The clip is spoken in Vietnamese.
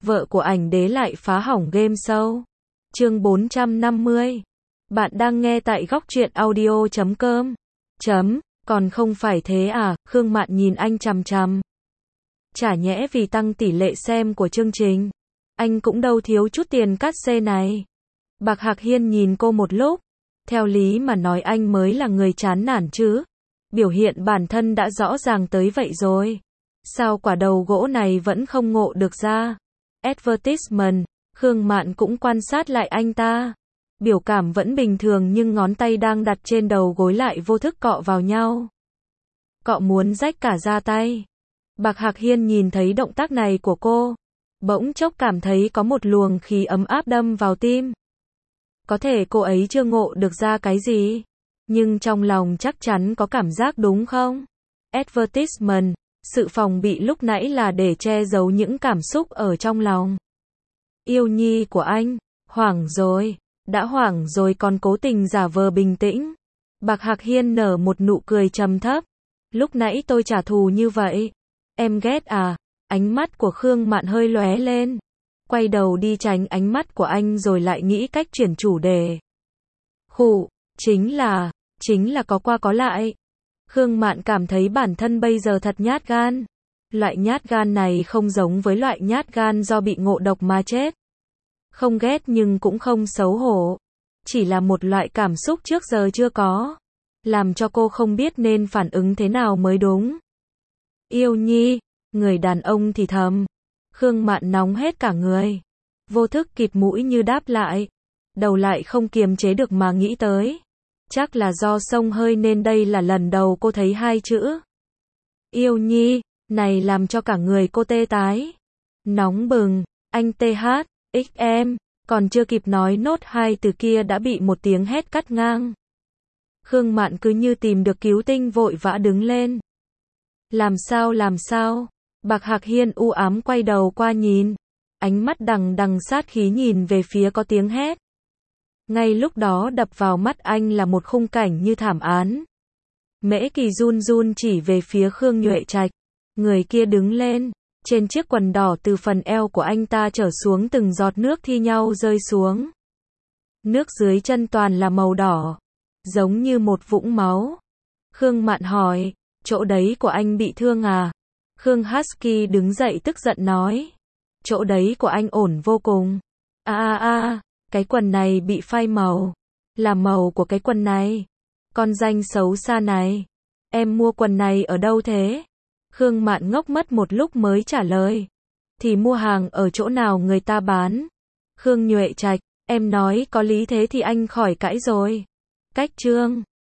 vợ của ảnh đế lại phá hỏng game show. Chương 450. Bạn đang nghe tại góc truyện audio.com. Còn không phải thế à, Khương Mạn nhìn anh chằm chằm. Chả nhẽ vì tăng tỷ lệ xem của chương trình, anh cũng đâu thiếu chút tiền cát xê này. Bạc Hạc Hiên nhìn cô một lúc. Theo lý mà nói anh mới là người chán nản chứ. Biểu hiện bản thân đã rõ ràng tới vậy rồi. Sao quả đầu gỗ này vẫn không ngộ được ra? Advertisement, Khương Mạn cũng quan sát lại anh ta. Biểu cảm vẫn bình thường nhưng ngón tay đang đặt trên đầu gối lại vô thức cọ vào nhau. Cọ muốn rách cả da tay. Bạc Hạc Hiên nhìn thấy động tác này của cô, bỗng chốc cảm thấy có một luồng khí ấm áp đâm vào tim. Có thể cô ấy chưa ngộ được ra cái gì, nhưng trong lòng chắc chắn có cảm giác đúng không? Advertisement, sự phòng bị lúc nãy là để che giấu những cảm xúc ở trong lòng. Yêu nhi của anh, hoảng rồi, đã hoảng rồi còn cố tình giả vờ bình tĩnh. Bạc Hạc Hiên nở một nụ cười trầm thấp. Lúc nãy tôi trả thù như vậy, em ghét à? Ánh mắt của Khương Mạn hơi lóe lên. Quay đầu đi tránh ánh mắt của anh rồi lại nghĩ cách chuyển chủ đề. Khụ, chính là có qua có lại. Khương Mạn cảm thấy bản thân bây giờ thật nhát gan. Loại nhát gan này không giống với loại nhát gan do bị ngộ độc mà chết. Không ghét nhưng cũng không xấu hổ. Chỉ là một loại cảm xúc trước giờ chưa có. Làm cho cô không biết nên phản ứng thế nào mới đúng. Yêu nhi, người đàn ông thì thầm. Khương Mạn nóng hết cả người. Vô thức kịt mũi như đáp lại. Đầu lại không kiềm chế được mà nghĩ tới. Chắc là do xông hơi nên đây là lần đầu cô thấy hai chữ yêu nhi này làm cho cả người cô tê tái. Nóng bừng, anh THXM, còn chưa kịp nói nốt hai từ kia đã bị một tiếng hét cắt ngang. Khương Mạn cứ như tìm được cứu tinh vội vã đứng lên. Làm sao? Bạc Hạc Hiên u ám quay đầu qua nhìn. Ánh mắt đằng đằng sát khí nhìn về phía có tiếng hét. Ngay lúc đó đập vào mắt anh là một khung cảnh như thảm án. Mễ Kỳ run run chỉ về phía Khương Nhuệ Trạch. Người kia đứng lên. Trên chiếc quần đỏ từ phần eo của anh ta trở xuống từng giọt nước thi nhau rơi xuống. Nước dưới chân toàn là màu đỏ. Giống như một vũng máu. Khương Mạn hỏi, chỗ đấy của anh bị thương à? Khương Husky đứng dậy tức giận nói. Chỗ đấy của anh ổn vô cùng. Cái quần này bị phai màu. Là màu của cái quần này. Con danh xấu xa này. Em mua quần này ở đâu thế? Khương Mạn ngốc mất một lúc mới trả lời. Thì mua hàng ở chỗ nào người ta bán. Khương Nhuệ Trạch, em nói có lý thế thì anh khỏi cãi rồi. Cách chương